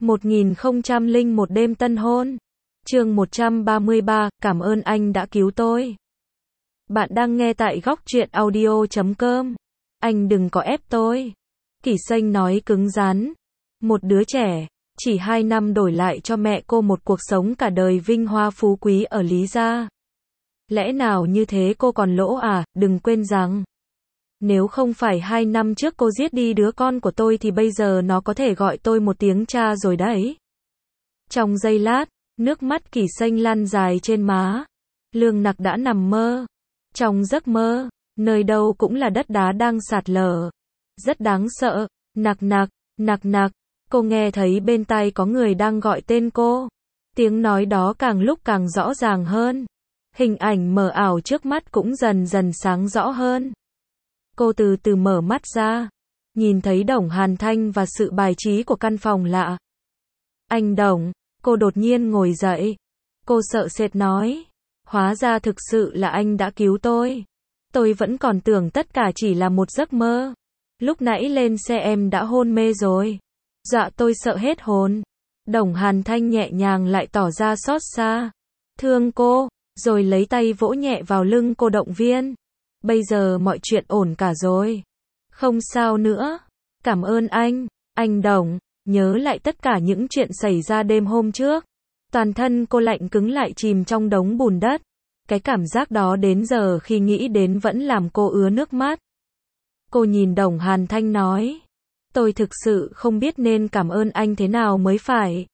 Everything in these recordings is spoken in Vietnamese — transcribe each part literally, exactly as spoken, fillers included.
một nghìn không trăm lẻ một đêm tân hôn. Chương một trăm ba mươi ba, cảm ơn anh đã cứu tôi. Bạn đang nghe tại góc truyện audio chấm com. Anh đừng có ép tôi. Kỷ Sênh nói cứng rắn. Một đứa trẻ, chỉ hai năm đổi lại cho mẹ cô một cuộc sống cả đời vinh hoa phú quý ở Lý gia. Lẽ nào như thế cô còn lỗ à, đừng quên rằng. Nếu không phải hai năm trước cô giết đi đứa con của tôi thì bây giờ nó có thể gọi tôi một tiếng cha rồi đấy. Trong giây lát, nước mắt Kỷ Sênh lăn dài trên má. Lương Nặc đã nằm mơ. Trong giấc mơ, nơi đâu cũng là đất đá đang sạt lở. Rất đáng sợ. Nặc nặc, nặc nặc. Cô nghe thấy bên tai có người đang gọi tên cô. Tiếng nói đó càng lúc càng rõ ràng hơn. Hình ảnh mờ ảo trước mắt cũng dần dần sáng rõ hơn. Cô từ từ mở mắt ra. Nhìn thấy Đồng Hàn Thanh và sự bài trí của căn phòng lạ. Anh Đồng, cô đột nhiên ngồi dậy. Cô sợ sệt nói. Hóa ra thực sự là anh đã cứu tôi. Tôi vẫn còn tưởng tất cả chỉ là một giấc mơ. Lúc nãy lên xe em đã hôn mê rồi. Dọa tôi sợ hết hồn. Đồng Hàn Thanh nhẹ nhàng lại tỏ ra xót xa. Thương cô, rồi lấy tay vỗ nhẹ vào lưng cô động viên. Bây giờ mọi chuyện ổn cả rồi. Không sao nữa. Cảm ơn anh, anh Đồng. Nhớ lại tất cả những chuyện xảy ra đêm hôm trước. Toàn thân cô lạnh cứng lại chìm trong đống bùn đất. Cái cảm giác đó đến giờ khi nghĩ đến vẫn làm cô ứa nước mắt. Cô nhìn Đồng Hàn Thanh nói. Tôi thực sự không biết nên cảm ơn anh thế nào mới phải.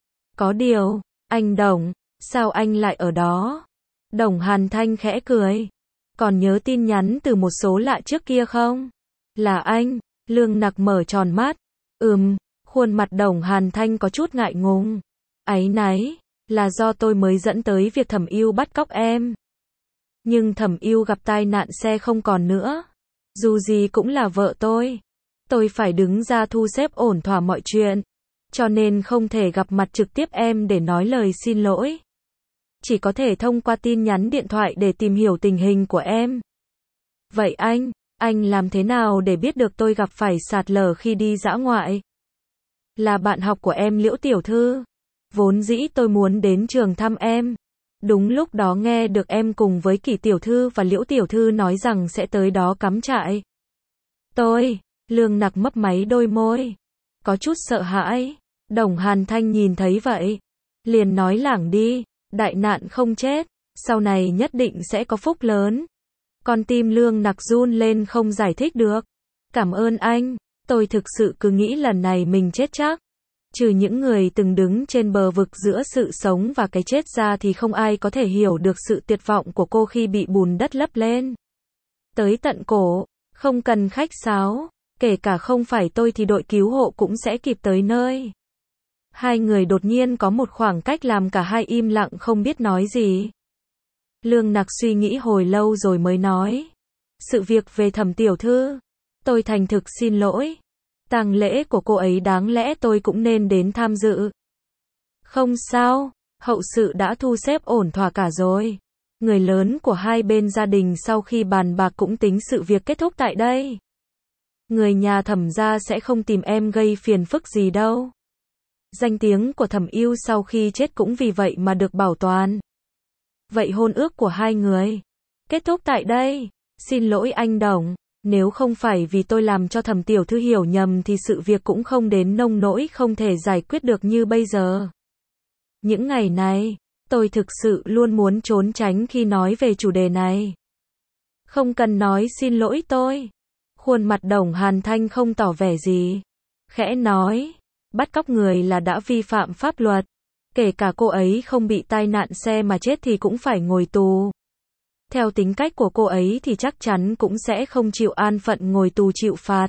Có điều, anh Đồng, sao anh lại ở đó? Đồng Hàn Thanh khẽ cười. Còn nhớ tin nhắn từ một số lạ trước kia không? Là anh. Lương Nặc mở tròn mắt. Ừm, khuôn mặt Đồng Hàn Thanh có chút ngại ngùng. Áy náy, là do tôi mới dẫn tới việc Thẩm Ưu bắt cóc em. Nhưng Thẩm Ưu gặp tai nạn xe không còn nữa. Dù gì cũng là vợ tôi. Tôi phải đứng ra thu xếp ổn thỏa mọi chuyện. Cho nên không thể gặp mặt trực tiếp em để nói lời xin lỗi. Chỉ có thể thông qua tin nhắn điện thoại để tìm hiểu tình hình của em. Vậy anh, anh làm thế nào để biết được tôi gặp phải sạt lở khi đi dã ngoại? Là bạn học của em Liễu tiểu thư. Vốn dĩ tôi muốn đến trường thăm em. Đúng lúc đó nghe được em cùng với Kỷ tiểu thư và Liễu tiểu thư nói rằng sẽ tới đó cắm trại. Tôi, Lương Nặc mấp máy đôi môi. Có chút sợ hãi. Đồng Hàn Thanh nhìn thấy vậy. Liền nói lảng đi. Đại nạn không chết. Sau này nhất định sẽ có phúc lớn. Con tim Lương Nặc run lên không giải thích được. Cảm ơn anh. Tôi thực sự cứ nghĩ lần này mình chết chắc. Trừ những người từng đứng trên bờ vực giữa sự sống và cái chết ra thì không ai có thể hiểu được sự tuyệt vọng của cô khi bị bùn đất lấp lên. Tới tận cổ. Không cần khách sáo. Kể cả không phải tôi thì đội cứu hộ cũng sẽ kịp tới nơi. Hai người đột nhiên có một khoảng cách làm cả hai im lặng không biết nói gì. Lương Nặc suy nghĩ hồi lâu rồi mới nói. Sự việc về Thẩm tiểu thư. Tôi thành thực xin lỗi. Tang lễ của cô ấy đáng lẽ tôi cũng nên đến tham dự. Không sao, hậu sự đã thu xếp ổn thỏa cả rồi. Người lớn của hai bên gia đình sau khi bàn bạc cũng tính sự việc kết thúc tại đây. Người nhà Thẩm gia sẽ không tìm em gây phiền phức gì đâu. Danh tiếng của Thẩm Ưu sau khi chết cũng vì vậy mà được bảo toàn. Vậy hôn ước của hai người kết thúc tại đây. Xin lỗi anh Đồng, nếu không phải vì tôi làm cho Thẩm tiểu thư hiểu nhầm thì sự việc cũng không đến nông nỗi không thể giải quyết được như bây giờ. Những ngày này, tôi thực sự luôn muốn trốn tránh khi nói về chủ đề này. Không cần nói xin lỗi tôi. Khuôn mặt Đồng Hàn Thanh không tỏ vẻ gì. Khẽ nói, bắt cóc người là đã vi phạm pháp luật. Kể cả cô ấy không bị tai nạn xe mà chết thì cũng phải ngồi tù. Theo tính cách của cô ấy thì chắc chắn cũng sẽ không chịu an phận ngồi tù chịu phạt.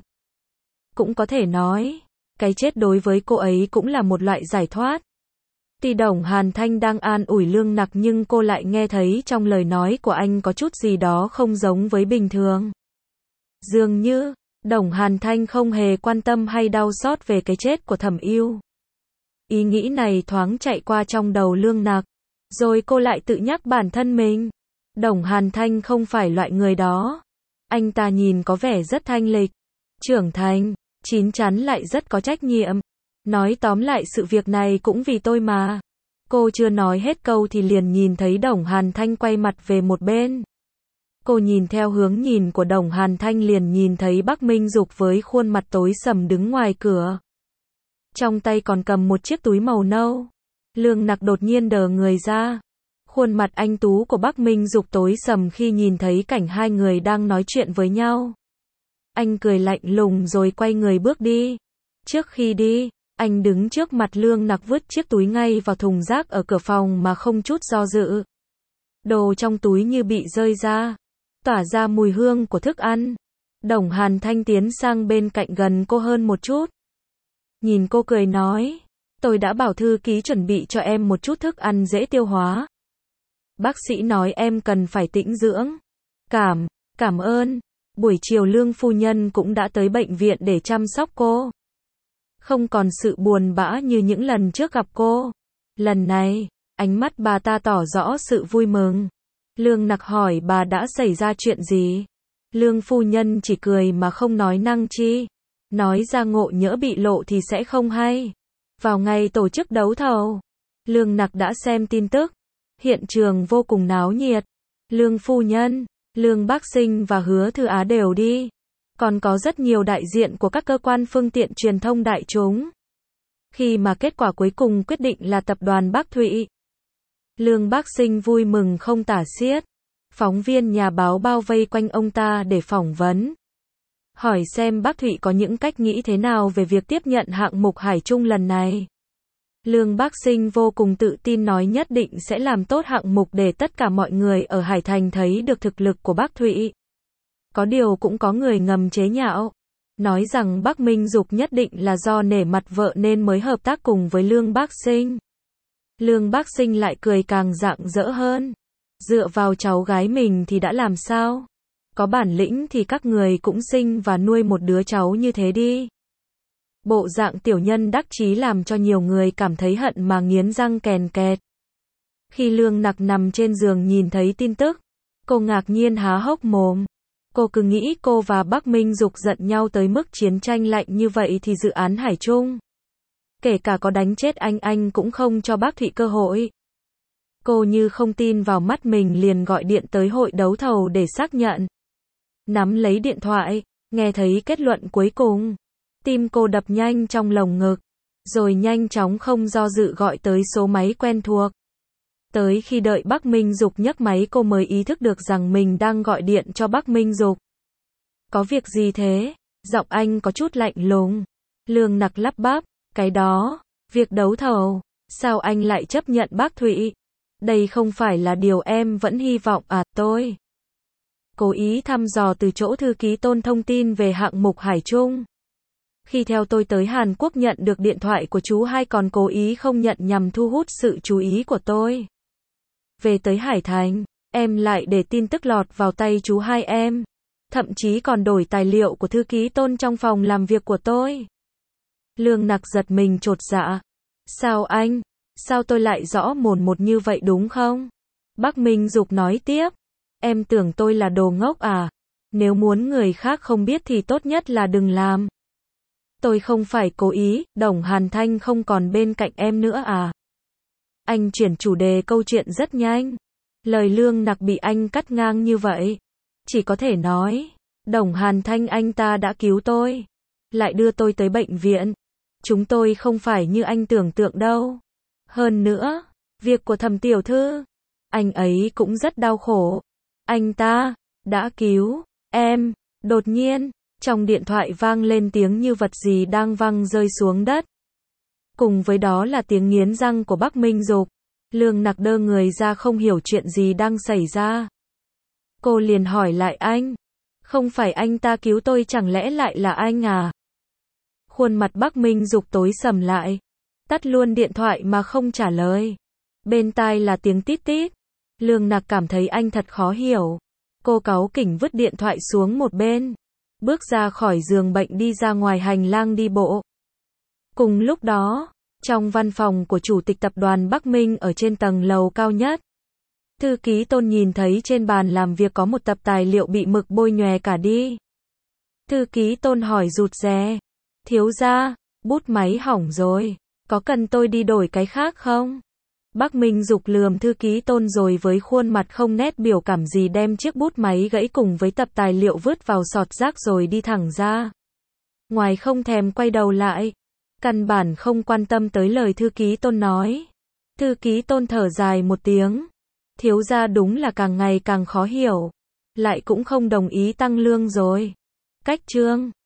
Cũng có thể nói, cái chết đối với cô ấy cũng là một loại giải thoát. Tuy Đồng Hàn Thanh đang an ủi Lương Nặc nhưng cô lại nghe thấy trong lời nói của anh có chút gì đó không giống với bình thường. Dường như, Đồng Hàn Thanh không hề quan tâm hay đau xót về cái chết của Thẩm Ưu. Ý nghĩ này thoáng chạy qua trong đầu Lương Nặc. Rồi cô lại tự nhắc bản thân mình. Đồng Hàn Thanh không phải loại người đó. Anh ta nhìn có vẻ rất thanh lịch, trưởng thành, chín chắn lại rất có trách nhiệm. Nói tóm lại sự việc này cũng vì tôi mà. Cô chưa nói hết câu thì liền nhìn thấy Đồng Hàn Thanh quay mặt về một bên. Cô nhìn theo hướng nhìn của Đồng Hàn Thanh liền nhìn thấy Bắc Minh Dục với khuôn mặt tối sầm đứng ngoài cửa. Trong tay còn cầm một chiếc túi màu nâu. Lương Nặc đột nhiên đờ người ra. Khuôn mặt anh tú của Bắc Minh Dục tối sầm khi nhìn thấy cảnh hai người đang nói chuyện với nhau. Anh cười lạnh lùng rồi quay người bước đi. Trước khi đi, anh đứng trước mặt Lương Nặc vứt chiếc túi ngay vào thùng rác ở cửa phòng mà không chút do dự. Đồ trong túi như bị rơi ra, tỏa ra mùi hương của thức ăn. Đồng Hàn Thanh tiến sang bên cạnh gần cô hơn một chút. Nhìn cô cười nói, tôi đã bảo thư ký chuẩn bị cho em một chút thức ăn dễ tiêu hóa. Bác sĩ nói em cần phải tĩnh dưỡng. Cảm, cảm ơn. Buổi chiều Lương phu nhân cũng đã tới bệnh viện để chăm sóc cô. Không còn sự buồn bã như những lần trước gặp cô. Lần này, ánh mắt bà ta tỏ rõ sự vui mừng. Lương Nặc hỏi bà đã xảy ra chuyện gì. Lương phu nhân chỉ cười mà không nói năng chi. Nói ra ngộ nhỡ bị lộ thì sẽ không hay. Vào ngày tổ chức đấu thầu, Lương Nặc đã xem tin tức. Hiện trường vô cùng náo nhiệt. Lương phu nhân, Lương Bác Sinh và Hứa Thư Á đều đi. Còn có rất nhiều đại diện của các cơ quan phương tiện truyền thông đại chúng. Khi mà kết quả cuối cùng quyết định là tập đoàn Bắc Thụy. Lương Bác Sinh vui mừng không tả xiết. Phóng viên nhà báo bao vây quanh ông ta để phỏng vấn. Hỏi xem Bắc Thụy có những cách nghĩ thế nào về việc tiếp nhận hạng mục Hải Trung lần này. Lương Bác Sinh vô cùng tự tin nói nhất định sẽ làm tốt hạng mục để tất cả mọi người ở Hải Thành thấy được thực lực của Bắc Thụy. Có điều cũng có người ngầm chế nhạo, nói rằng Bắc Minh Dục nhất định là do nể mặt vợ nên mới hợp tác cùng với Lương Bác Sinh. Lương Bác Sinh lại cười càng rạng rỡ hơn. Dựa vào cháu gái mình thì đã làm sao? Có bản lĩnh thì các người cũng sinh và nuôi một đứa cháu như thế đi. Bộ dạng tiểu nhân đắc chí làm cho nhiều người cảm thấy hận mà nghiến răng kèn kẹt. Khi Lương Nặc nằm trên giường nhìn thấy tin tức, cô ngạc nhiên há hốc mồm. Cô cứ nghĩ cô và Bắc Minh Dục giận nhau tới mức chiến tranh lạnh như vậy thì dự án Hải Trung, kể cả có đánh chết anh anh cũng không cho Bắc Thụy cơ hội. Cô như không tin vào mắt mình liền gọi điện tới hội đấu thầu để xác nhận. Nắm lấy điện thoại, nghe thấy kết luận cuối cùng. Tim cô đập nhanh trong lồng ngực, rồi nhanh chóng không do dự gọi tới số máy quen thuộc. Tới khi đợi Bắc Minh Dục nhấc máy cô mới ý thức được rằng mình đang gọi điện cho Bắc Minh Dục. Có việc gì thế? Giọng anh có chút lạnh lùng. Lương Nặc lắp bắp, cái đó, việc đấu thầu, sao anh lại chấp nhận Bắc Thụy? Đây không phải là điều em vẫn hy vọng à? Tôi cố ý thăm dò từ chỗ thư ký Tôn thông tin về hạng mục Hải Trung. Khi theo tôi tới Hàn Quốc nhận được điện thoại của chú hai còn cố ý không nhận nhằm thu hút sự chú ý của tôi. Về tới Hải Thành, em lại để tin tức lọt vào tay chú hai em. Thậm chí còn đổi tài liệu của thư ký Tôn trong phòng làm việc của tôi. Lương Nặc giật mình chột dạ. Sao anh? Sao tôi lại rõ mồn một như vậy đúng không? Bắc Minh Dục nói tiếp. Em tưởng tôi là đồ ngốc à? Nếu muốn người khác không biết thì tốt nhất là đừng làm. Tôi không phải cố ý, Đồng Hàn Thanh không còn bên cạnh em nữa à? Anh chuyển chủ đề câu chuyện rất nhanh. Lời Lương Nặc bị anh cắt ngang như vậy. Chỉ có thể nói, Đồng Hàn Thanh anh ta đã cứu tôi. Lại đưa tôi tới bệnh viện. Chúng tôi không phải như anh tưởng tượng đâu. Hơn nữa, việc của Thẩm tiểu thư, anh ấy cũng rất đau khổ. Anh ta đã cứu em. Đột nhiên, trong điện thoại vang lên tiếng như vật gì đang văng rơi xuống đất. Cùng với đó là tiếng nghiến răng của Bắc Minh Dục. Lương Nặc đơ người ra không hiểu chuyện gì đang xảy ra. Cô liền hỏi lại anh. Không phải anh ta cứu tôi chẳng lẽ lại là anh à? Khuôn mặt Bắc Minh Dục tối sầm lại. Tắt luôn điện thoại mà không trả lời. Bên tai là tiếng tít tít. Lương Nặc cảm thấy anh thật khó hiểu. Cô cáu kỉnh vứt điện thoại xuống một bên. Bước ra khỏi giường bệnh đi ra ngoài hành lang đi bộ. Cùng lúc đó, trong văn phòng của Chủ tịch Tập đoàn Bắc Minh ở trên tầng lầu cao nhất, thư ký Tôn nhìn thấy trên bàn làm việc có một tập tài liệu bị mực bôi nhòe cả đi. Thư ký Tôn hỏi rụt rè. Thiếu gia, Bút máy hỏng rồi, có cần tôi đi đổi cái khác không? Bác Minh Dục lườm thư ký Tôn rồi với khuôn mặt không nét biểu cảm gì đem chiếc bút máy gãy cùng với tập tài liệu vứt vào sọt rác rồi đi thẳng ra ngoài, không thèm quay đầu lại, căn bản không quan tâm tới lời thư ký Tôn nói. Thư ký Tôn thở dài một tiếng, thiếu gia đúng là càng ngày càng khó hiểu, lại cũng không đồng ý tăng lương rồi. Cách chương